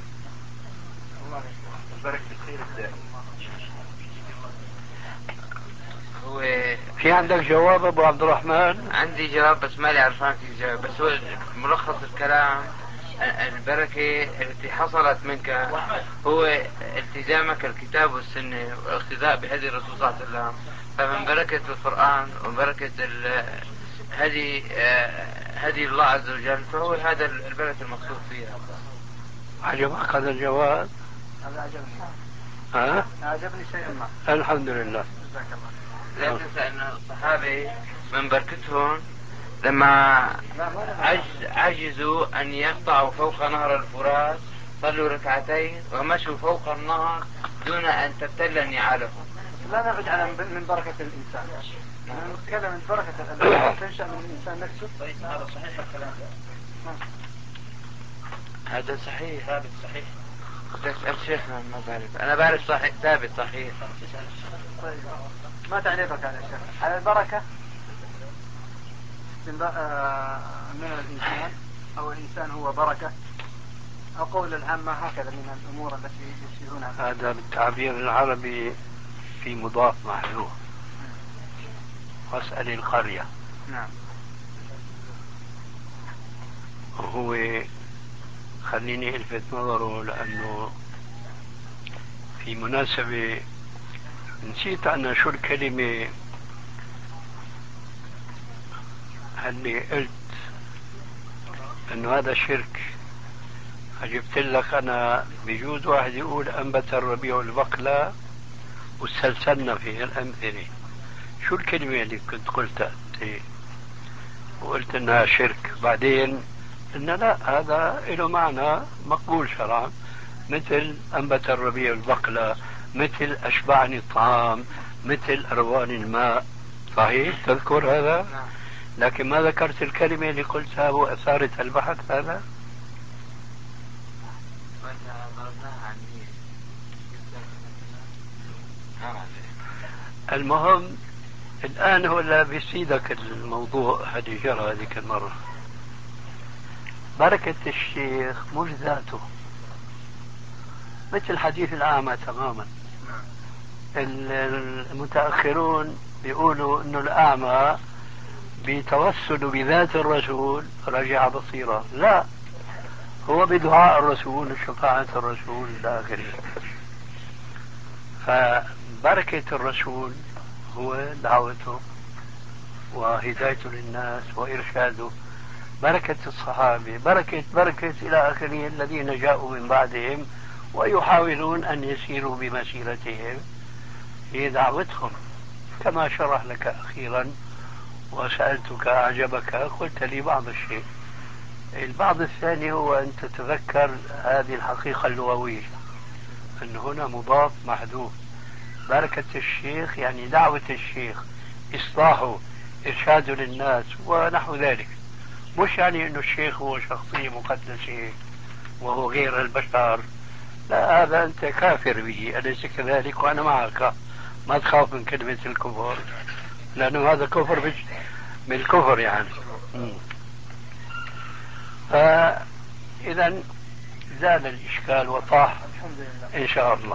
البركة الخير الدائم. هو في عندك جواب أبو عبد الرحمن؟ عندي جواب بس مالي عرفان في جواب، بس هو ملخص الكلام البركة التي حصلت منك هو التزامك الكتاب والسنة والاقتداء بهدي الرسول صلى الله عليه وسلم. فمن بركة القرآن وبركة هدي الله عز وجل فهو هذا البركة المقصود فيها. عجبك هذا الجواب؟ هذا عجبني. ها؟ عجبني شيئا ما. الحمد لله. جزاك الله. لا تنسى أن الصحابة من بركتهم لما عجزوا أن يقطعوا فوق نهر الفرات صلوا ركعتين ومشوا فوق النهر دون أن تبتل نعالهم. لا نبعد على من بركة الإنسان. نتكلم من بركة الإنسان تنشأ من الإنسان نفسه. هذا صحيح الكلام ده. هذا صحيح. ثابت صحيح. تسأل شيخنا ما بعرف. أنا بعرف صحيح ثابت صحيح. طيب ما تعليقك على الشيخ على البركة من الإنسان أو الإنسان هو بركة أو قول العامة هكذا من الأمور التي يشيرونها. هذا بالتعبير العربي في مضاف محذوف. واسأل القرية. نعم. وهو خليني الفت نظره لأنه في مناسبة نسيت أنا شو الكلمة اللي قلت أنه هذا شرك. جبت لك أنا بجوز واحد يقول أنبت الربيع البقلة واستلسلنا في الأمثلة. شو الكلمة اللي كنت قلتها وقلت انها شرك؟ بعدين قلنا لا هذا له معنى مقبول شرعا، مثل انبت الربيع البقلة، مثل اشبعني الطعام، مثل ارواني الماء. صحيح تذكر هذا؟ لكن ما ذكرت الكلمة اللي قلتها واثارت البحث هذا. المهم الآن هو لا بيفيدك الموضوع هذه جرى هذيك المرة. بركة الشيخ مش ذاته، مثل حديث الأعمى تماما. المتأخرون بيقولوا إنه الأعمى بيتوسل بذات الرسول رجع بصيرة. لا، هو بدعاء الرسول وشفاعة الرسول إلى آخره. فبركة الرسول هو دعوته وهدايته للناس وإرشاده. بركة الصحابة بركة إلى آخره الذين جاءوا من بعدهم ويحاولون أن يسيروا بمسيرتهم، هي دعوتهم. كما شرح لك أخيرا وسألتك أعجبك، قلت لي بعض الشيء. البعض الثاني هو أن تتذكر هذه الحقيقة اللغوية، أن هنا مضاف محذوف. بركة الشيخ يعني دعوة الشيخ، إصلاحه، إرشاده للناس ونحو ذلك. مش يعني أنه الشيخ هو شخصية مقدسة وهو غير البشر. لا، هذا أنت كافر به، أليس كذلك؟ وأنا معك. ما تخاف من كلمة الكفر، لأنه هذا كفر بالكفر يعني. فإذا زال الإشكال وطاح إن شاء الله.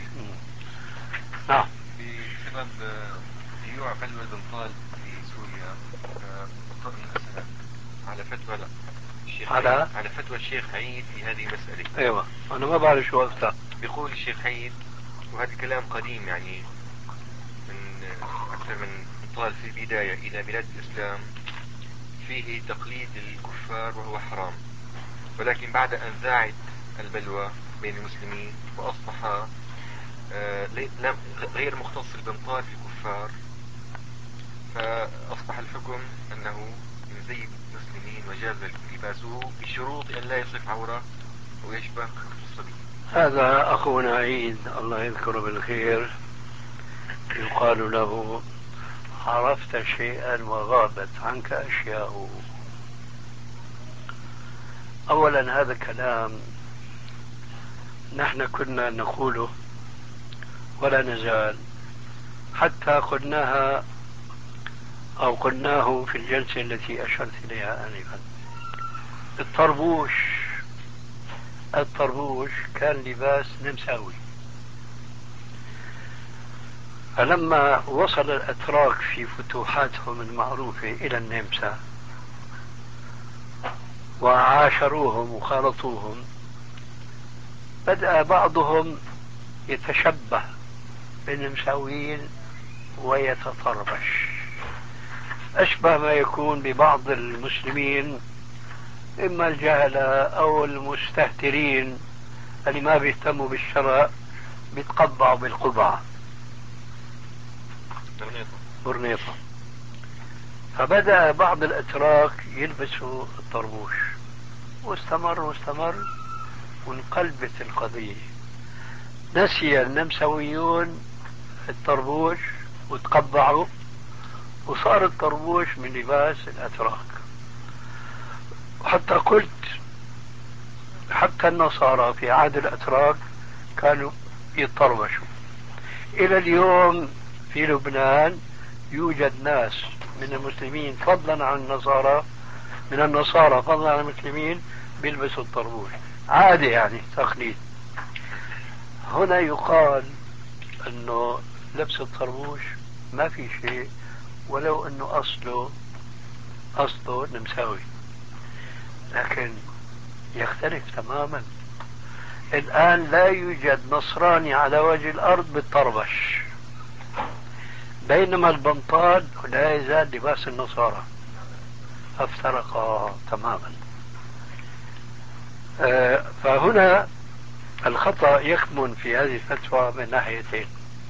نعم. بسبب شيوع بلوى البنطال في سوريا اضطرنا نسأل على فتوى الشيخ على فتوى الشيخ عيد في هذه المسألة. ايوه انا ما بعرف شو وقتها. بيقول الشيخ عيد، وهذا الكلام قديم يعني من اكثر من بنطال في البداية الى بلاد الاسلام، فيه تقليد للكفار وهو حرام، ولكن بعد ان ذاعت البلوى بين المسلمين واصبح غير مختص البنطال في الكفار، فأصبح الحكم أنه من زي المسلمين وجاز لباسه بشروط أن لا يصف عورة ويشبه الصبي. هذا أخونا عيد الله يذكره بالخير يقال له عرفت شيئا وغابت عنك أشياء. أولا هذا كلام نحن كنا نقوله ولا نزال، حتى قلناها أو قلناه في الجلسة التي أشرت إليها آنفا. الطربوش كان لباس نمساوي، فلما وصل الأتراك في فتوحاتهم المعروفة إلى النمسا وعاشروهم وخالطوهم بدأ بعضهم يتشبه بالنمساويين ويتطربش، أشبه ما يكون ببعض المسلمين، إما الجهلة أو المستهترين اللي ما بيهتموا بالشرع، بيتقبعوا بالقبعة برنيطة. فبدأ بعض الأتراك يلبسوا الطربوش، واستمر وانقلبت القضية. نسي النمساويون الطربوش وتقبعوا، وصار الطربوش من لباس الأتراك. وحتى قلت حتى النصارى في عهد الأتراك كانوا يتطربشوا. إلى اليوم في لبنان يوجد ناس من المسلمين فضلا عن النصارى، من النصارى فضلا عن المسلمين، بيلبسوا الطربوش عادي، يعني تقليد. هنا يقال انه لبس الطربوش ما في شيء، ولو انه اصله نمساوي، لكن يختلف تماما. الان لا يوجد نصراني على وجه الارض بالطربش، بينما البنطال لا يزال لباس النصارى، افترقا تماما. فهنا الخطأ يكمن في هذه الفتوى من ناحيتين.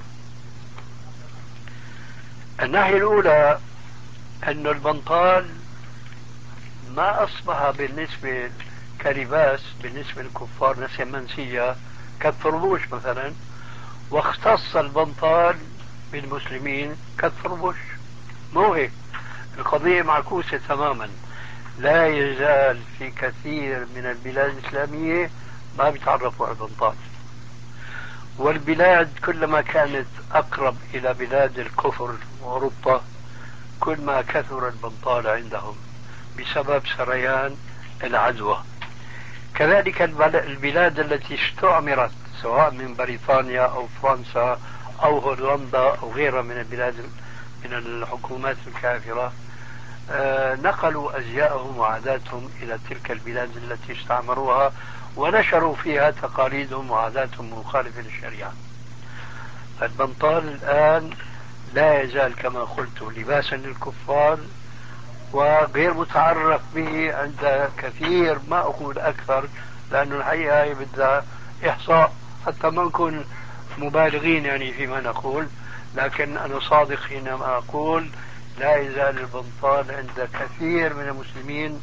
الناحية الأولى أن البنطال ما أصبح بالنسبة كلباس بالنسبة للكفار نسيا منسية كالطربوش مثلا، واختص البنطال بالمسلمين كالطربوش. مو هيك، القضية معكوسة تماما. لا يزال في كثير من البلاد الإسلامية ما بيتعرفوا على البنطال، والبلاد كلما كانت أقرب إلى بلاد الكفر وأوروبا كل ما كثر البنطال عندهم بسبب سريان العدوى. كذلك البلاد التي استعمرت سواء من بريطانيا أو فرنسا أو هولندا أو غيرها من البلاد من الحكومات الكافرة، نقلوا أزياءهم وعاداتهم إلى تلك البلاد التي استعمروها، ونشروا فيها تقاليدهم وعاداتهم مخالفة للشريعة. البنطال الآن لا يزال كما قلت لباسا للكفار، وغير متعرف به عند كثير، ما أقول أكثر لأنه الحقيقة هي بدها إحصاء حتى ما نكون مبالغين يعني فيما نقول، لكن أنا صادق حينما أقول لا يزال البنطال عند كثير من المسلمين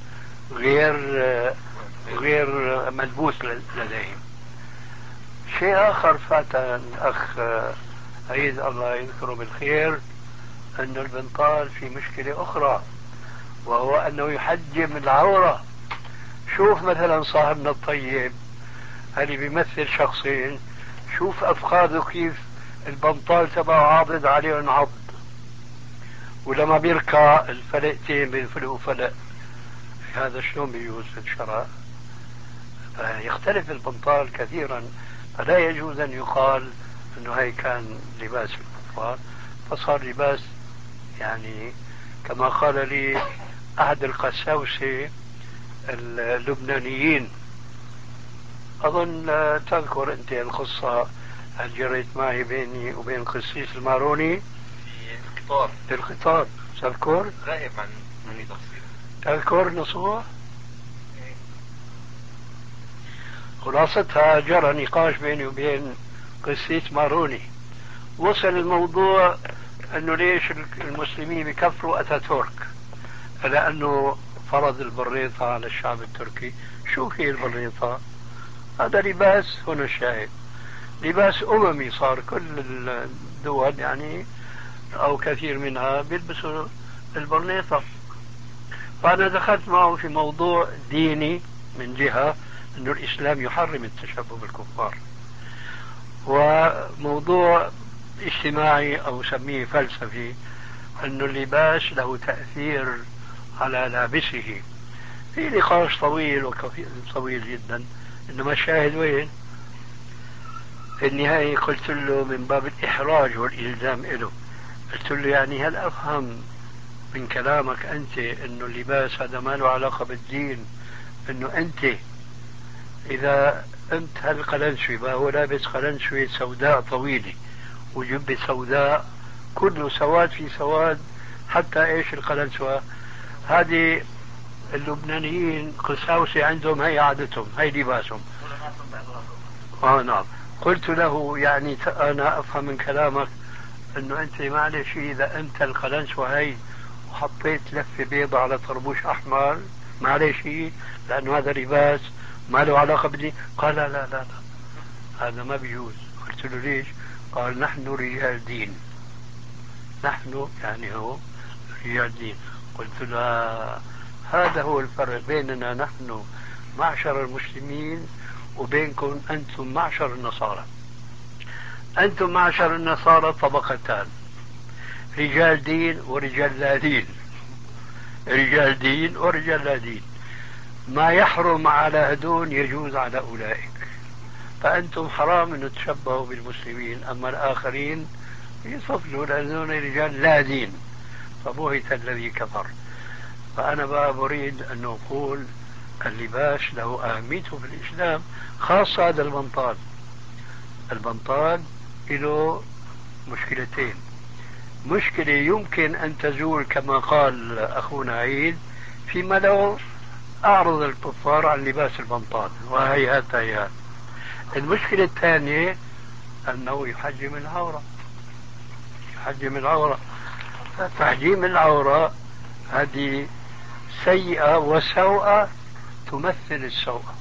غير ملبوس لديهم. شيء آخر فات الأخ عيد الله يذكره بالخير، أن البنطال في مشكلة أخرى، وهو أنه يحجم العورة. شوف مثلا صاحبنا الطيب اللي بيمثل شخصين، شوف أفخاذه كيف البنطال تبعه عاضد عليه عض، ولما بيركع الفلقتين بينفلقوا فلق. هذا شلون بيجوز في الشرع؟ يختلف البنطال كثيرا، فلا يجوز أن يقال أنه هي كان لباس الكفار، فصار لباس يعني كما قال لي أحد القساوسة اللبنانيين، أظن تذكر أنت القصة اللي جريت معي بيني وبين قسيس الماروني في القطار تذكر؟ غائب عن تفصيل. تذكر نصوح؟ خلاصتها جرى نقاش بيني وبين قسيس ماروني، وصل الموضوع أنه ليش المسلمين بكفروا أتاتورك لأنه فرض البريطة على الشعب التركي. شو هي البريطة؟ هذا لباس، هنا الشاهد، لباس أممي، صار كل الدول يعني أو كثير منها بيلبسوا البرنيطة. فأنا دخلت معه في موضوع ديني من جهة أنه الإسلام يحرم التشبه بالكفار، وموضوع اجتماعي أو سميه فلسفي، أنه اللباس له تأثير على لابسه. في نقاش طويل طويل جدا، إنما الشاهد وين؟ في النهاية قلت له من باب الإحراج والإلزام له، قلت له يعني هل أفهم من كلامك أنت أنه اللباس هذا ما له علاقة بالدين، انه انت اذا انت هالقلنسوي ما هو لابس قلنسوي سوداء طويلة وجبة سوداء كله سواد في سواد، حتى ايش القلنسوة هذه اللبنانيين قساوسة عندهم، هي عادتهم، هي لباسهم. نعم. قلت له يعني انا افهم من كلامك انه انت معلش اذا انت القلنسوة هي وحطيت لفة بيضة على طربوش احمر معلش، لانه هذا لباس ما له علاقة بدي. قال لا لا لا هذا ما بيجوز. قلت له ليش؟ قال نحن رجال دين. نحن يعني هو رجال دين. قلت له هذا هو الفرق بيننا نحن معشر المسلمين وبينكم أنتم معشر النصارى. أنتم معشر النصارى طبقتان، رجال دين ورجال لا دين. رجال دين ورجال لا دين، ما يحرم على هدون يجوز على أولئك، فأنتم حرام أن تشبهوا بالمسلمين، أما الآخرين يصفلوا لأنهم رجال لا دين، فبهت الذي كفر. فأنا بقى أريد أن نقول اللباس له أهميته في الإسلام، خاصة هذا البنطال. البنطال له مشكلتين. مشكلة يمكن أن تزول كما قال أخونا عيد فيما لو أعرض الكفار عن لباس البنطال، وهيهات هيهات. المشكلة الثانية أنه يحجم العورة. يحجم العورة. تحجيم العورة هذه سيئة وسوءة تمثل السوءة.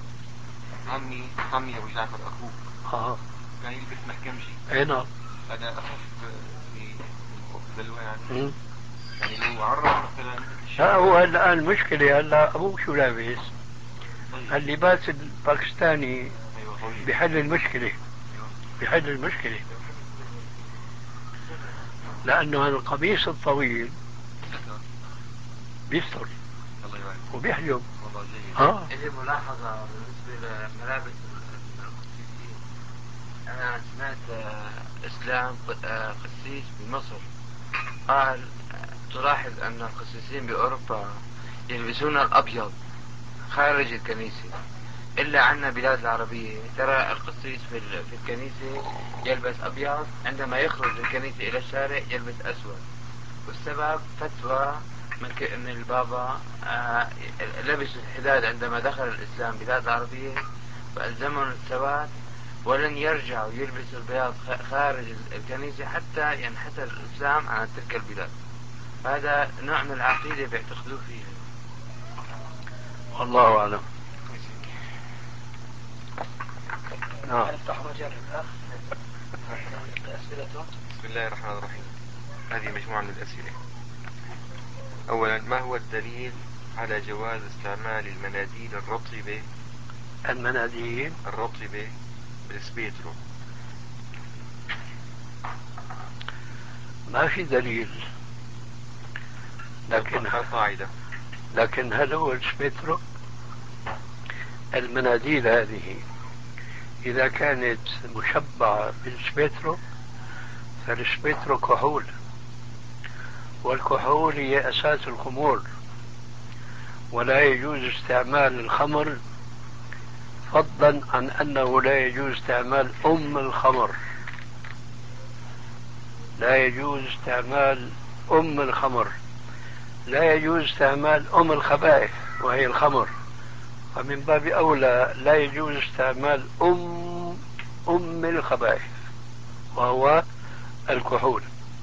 عمي أبو جعفر أخوه كان يلبس محكمشي. اي نعم. أنا أخاف من البلوى يعني. يعني لو عرض مثلا لا هو الآن المشكلة هلا أبوك شو لابس؟ اللباس الباكستاني بحل المشكلة. بحل المشكلة لأنه القميص الطويل بيستر وبيحجب. إلي ملاحظة بالنسبة لملابس القسيسين. أنا سمعت إسلام قسيس بمصر قال تلاحظ أن القسيسين بأوروبا يلبسون الأبيض خارج الكنيسة، إلا عنا بلاد العربية ترى القسيس في الكنيسة يلبس أبيض، عندما يخرج من الكنيسة إلى الشارع يلبس أسود. والسبب فتوى من البابا لبس الحداد عندما دخل الإسلام بلاد العربية فألزمهم السواد، ولن يرجعوا يلبسوا البياض خارج الكنيسة حتى ينحسر الإسلام عن تلك البلاد. هذا نوع من العقيدة بيعتقدوه فيه. والله أعلم. بسم الله الرحمن الرحيم. هذه مجموعة من الأسئلة. أولا، ما هو الدليل على جواز استعمال المناديل الرطبة بالسبيترو؟ ما في دليل، لكن هل هو السبيترو؟ المناديل هذه إذا كانت مشبعة بالسبيترو فالسبيترو كحول، والكحول هي أساس الخمور، ولا يجوز استعمال الخمر، فضلا عن أنه لا يجوز استعمال الخمر. لا يجوز استعمال الخمر، لا يجوز استعمال الخبائث وهي الخمر، ومن باب أولى لا يجوز استعمال الخبائث وهو الكحول،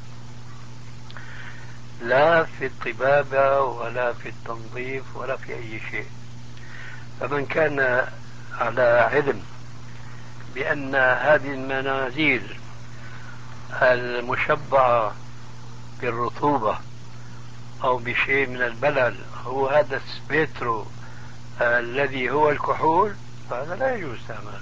لا في الطبابة ولا في التنظيف ولا في أي شيء. فمن كان على علم بأن هذه المناديل المشبعة بالرطوبة أو بشيء من البلل هو هذا السبيترو الذي هو الكحول، فهذا لا يجوز استعماله.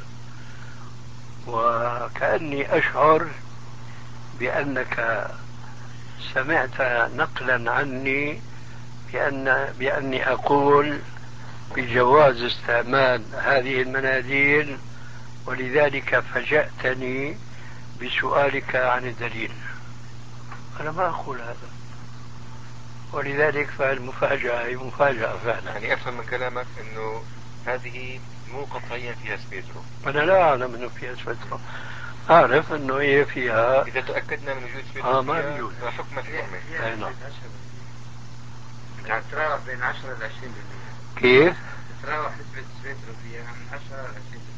وكأني أشعر بأنك سمعت نقلا عني بأني أقول بجواز استعمال هذه المناديل، ولذلك فجأتني بسؤالك عن الدليل. أنا ما أقول هذا، ولذلك فالمفاجأة هي مفاجأة فعلا. يعني أفهم من كلامك أنه هذه مو قطعيا فيها سبيترو. أنا لا أعلم أنه فيها سبيترو، أعرف أنه هي فيها. إذا تأكدنا من وجود سبيترو ما بيجوز حكم الحرمة. أي نعم. يعني تتراوح بين 10 ل 20%. كيف؟ تتراوح نسبة السبيترو فيها من 10 ل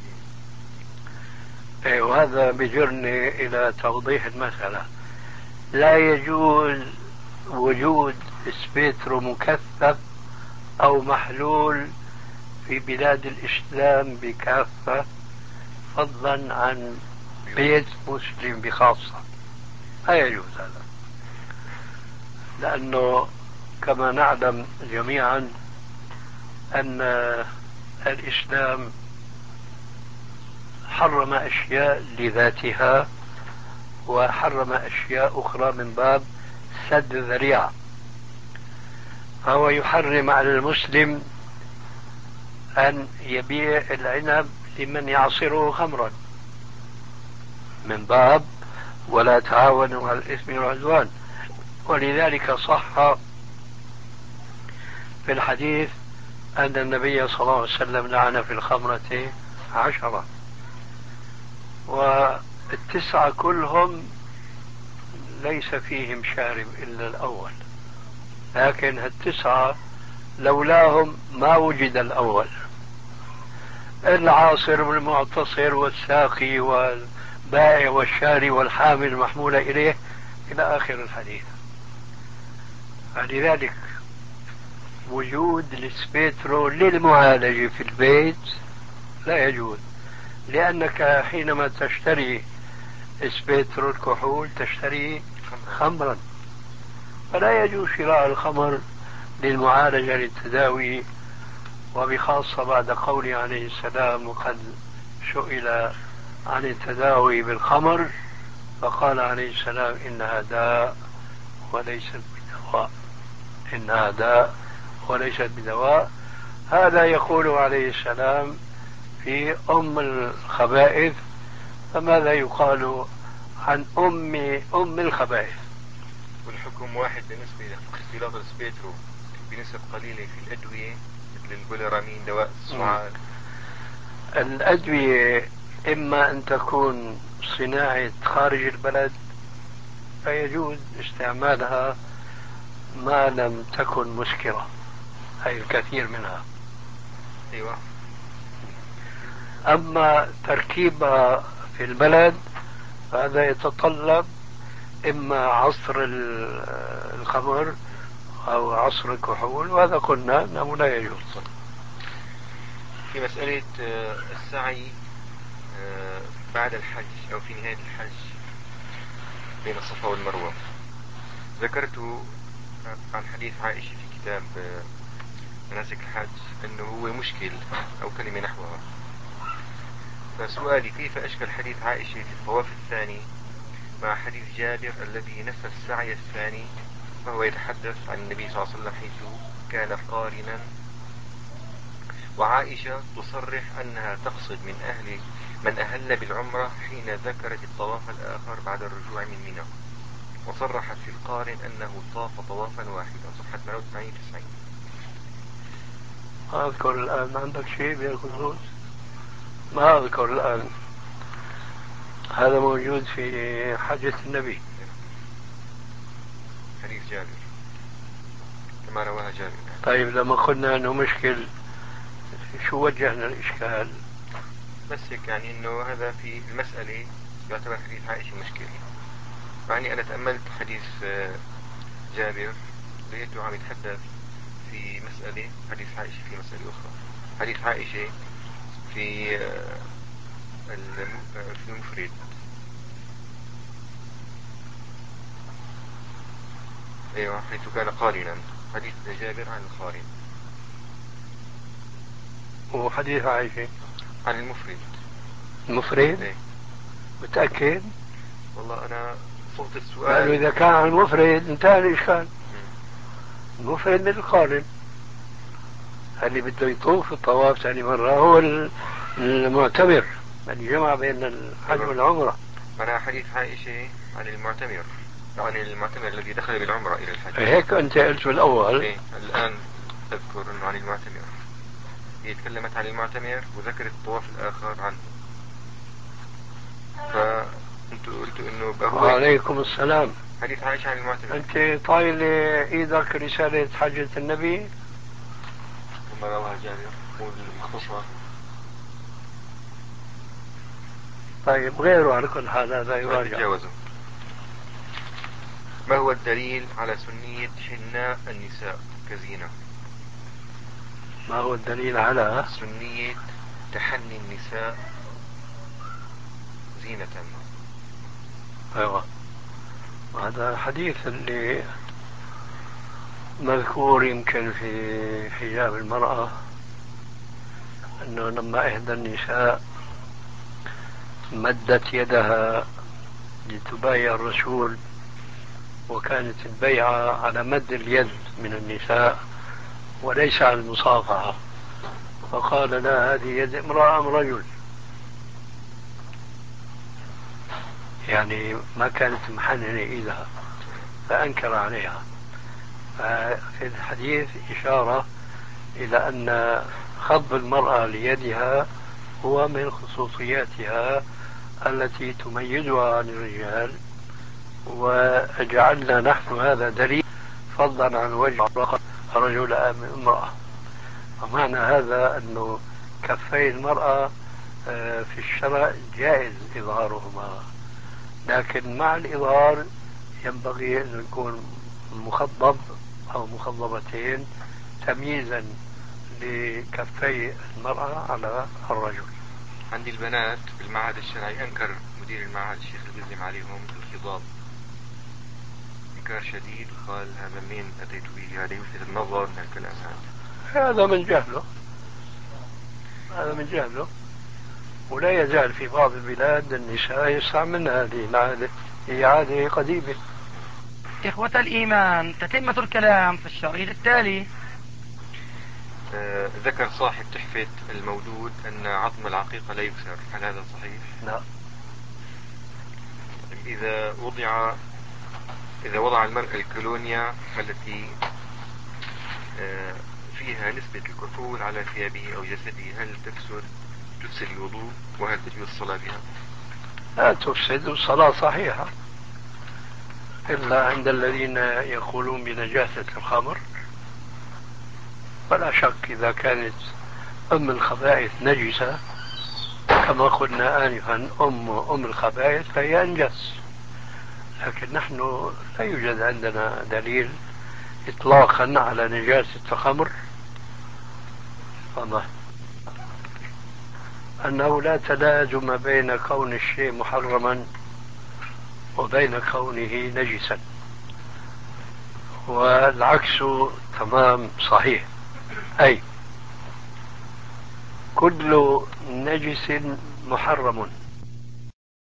20%. إيه، وهذا بيجرني إلى توضيح المسألة. لا يجوز وجود سبيترو مكثف أو محلول في بلاد الإسلام بكافة، فضلا عن بيت مسلم بخاصة. لا يجوز هذا، لأنه كما نعلم جميعا أن الإسلام حرم أشياء لذاتها وحرم أشياء أخرى من باب سد الذريعة. فهو يحرم على المسلم أن يبيع العنب لمن يعصره خمرا من باب ولا تعاونوا على الإثم والعدوان. ولذلك صح في الحديث أن النبي صلى الله عليه وسلم لعن في الخمرة 10، والتسعة كلهم ليس فيهم شارب إلا الأول، لكن التسعة لولاهم ما وجد الأول، العاصر والمعتصر والساقي والبائع والشاري والحامل المحمولة إليه إلى آخر الحديث. فلذلك وجود السبيترو للمعالجة في البيت لا يجوز، لأنك حينما تشتري سبيترو الكحول تشتري خمرا، فلا يجوز شراء الخمر للمعالجة للتداوي، وبخاصة بعد قوله عليه السلام وقد سئل عن التداوي بالخمر فقال عليه السلام إنها داء وليست بدواء، إنها داء وليست بدواء. هذا يقول عليه السلام في أم الخبائث، فماذا يقال عن أم الخبائث؟ والحكم واحد بالنسبة لاختلاط السبيترو بنسب قليلة في الأدوية مثل البوليرامين دواء السعال. الأدوية إما أن تكون صناعة خارج البلد فيجوز استعمالها ما لم تكن مسكرة، أي الكثير منها. أيوة. أما تركيبها في البلد فهذا يتطلب إما عصر الخمر أو عصر الكحول، وهذا قلنا أنه لا يجوز. في مسألة السعي بعد الحج أو في نهاية الحج بين الصفا والمروة، ذكرت عن حديث عائشة في كتاب مناسك الحج أنه هو مشكل أو كلمة نحوها. فسؤالي كيف أشكل حديث عائشة في الطواف الثاني مع حديث جابر الذي نفى السعي الثاني، فهو يتحدث عن النبي صلى الله عليه وسلم حيث كان قارنا، وعائشة تصرح أنها تقصد من أهل بالعمرة حين ذكرت الطواف الآخر بعد الرجوع من منى، وصرحت في القارن أنه طاف طوافا واحدا. صفحة 198-90. ما أذكر الآن، عندك شيء بهالخصوص؟ ما أذكر الآن. هذا موجود في حديث النبي، حديث جابر كما رواها جابر. طيب لما قلنا أنه مشكل شو وجهنا الإشكال؟ بس هيك يعني أنه هذا في المسألة يعتبر حديث عائشة مشكل. يعني أنا تأملت حديث جابر لقيته عم يتحدث في مسألة، حديث عائشة في مسألة أخرى. حديث عائشة في المفرد، أيوة، حيث كان قارنا. حديث جابر عن القارن، وحديث عائشة عن المفرد. المفرد؟ إيه؟ متأكد؟ والله أنا صوت السؤال لأنه إذا كان عن المفرد انتهى الإشكال. المفرد من القارن، اللي بده يطوف الطواف ثاني مرة هو المعتمر، اللي جمع بين الحج والعمرة. أنا حديث عائشة عن المعتمر، عن المعتمر الذي دخل بالعمرة إلى الحج. هيك أنت قلت بالأول. إيه؟ الآن أذكر أنه عن المعتمر. هي تكلمت عن المعتمر وذكرت الطواف الآخر عنه، فأنتوا قلتوا إنه هو وعليكم السلام. حديث عائشة عن المعتمر. أنت طايل إيدك رسالة حجة النبي وما رواها جابر والمختصر. طيب غيره على كل حال هذا يراجع. تجاوزوا. ما هو الدليل على سنية حناء النساء كزينة؟ ما هو الدليل على سنية تحني النساء زينة؟ أيوة. هذا حديث اللي مذكور يمكن في حجاب المرأة، أنه لما إحدى النساء مدت يدها لتبايع الرسول، وكانت البيعة على مد اليد من النساء وليس على المصافحة، فقال لا، هذه يد امرأة أم رجل؟ يعني ما كانت محننة إيدها، فأنكر عليها. ففي الحديث إشارة إلى أن خض المرأة ليدها هو من خصوصياتها التي تميزها عن الرجال، وجعلنا نحن هذا دليل فضلا عن وجه رجل من امرأة. ومعنى هذا أنه كفي المرأة في الشرع جائز إظهارهما، لكن مع الإظهار ينبغي أن يكون مخضب أو مخضبتين تمييزا لكفي المرأة على الرجل. عندي البنات بالمعهد الشرعي أنكر مدير المعهد الشيخ البزم عليهم الخضاب إنكار شديد، قال هذا مين أتيت به، هذا يلفت النظر من الكلام هذا من جهله، هذا من جهله. ولا يزال في بعض البلاد النساء يستعملن هذه العادة، هي عادة قديمة. إخوة الإيمان، تتمة الكلام في الشريط التالي. ذكر صاحب تحفة المولود أن عظم العقيقة لا يكسر، هل هذا صحيح؟ لا. إذا وضع المرأة الكولونيا التي فيها نسبة الكحول على ثيابه أو جسده، هل تفسد الوضوء، وهل تجوز الصلاة بها؟ لا تفسد، الصلاة صحيحة، إلا عند الذين يقولون بنجاسة الخمر. فلا شك إذا كانت أم الخبائث نجسة كما قلنا آنفا أم الخبائث فهي أنجس، لكن نحن لا يوجد عندنا دليل إطلاقا على نجاسة الخمر. واضح أنه لا تلازم بين كون الشيء محرما وبين كونه نجسا، والعكس تمام صحيح. أي كل نجس محرم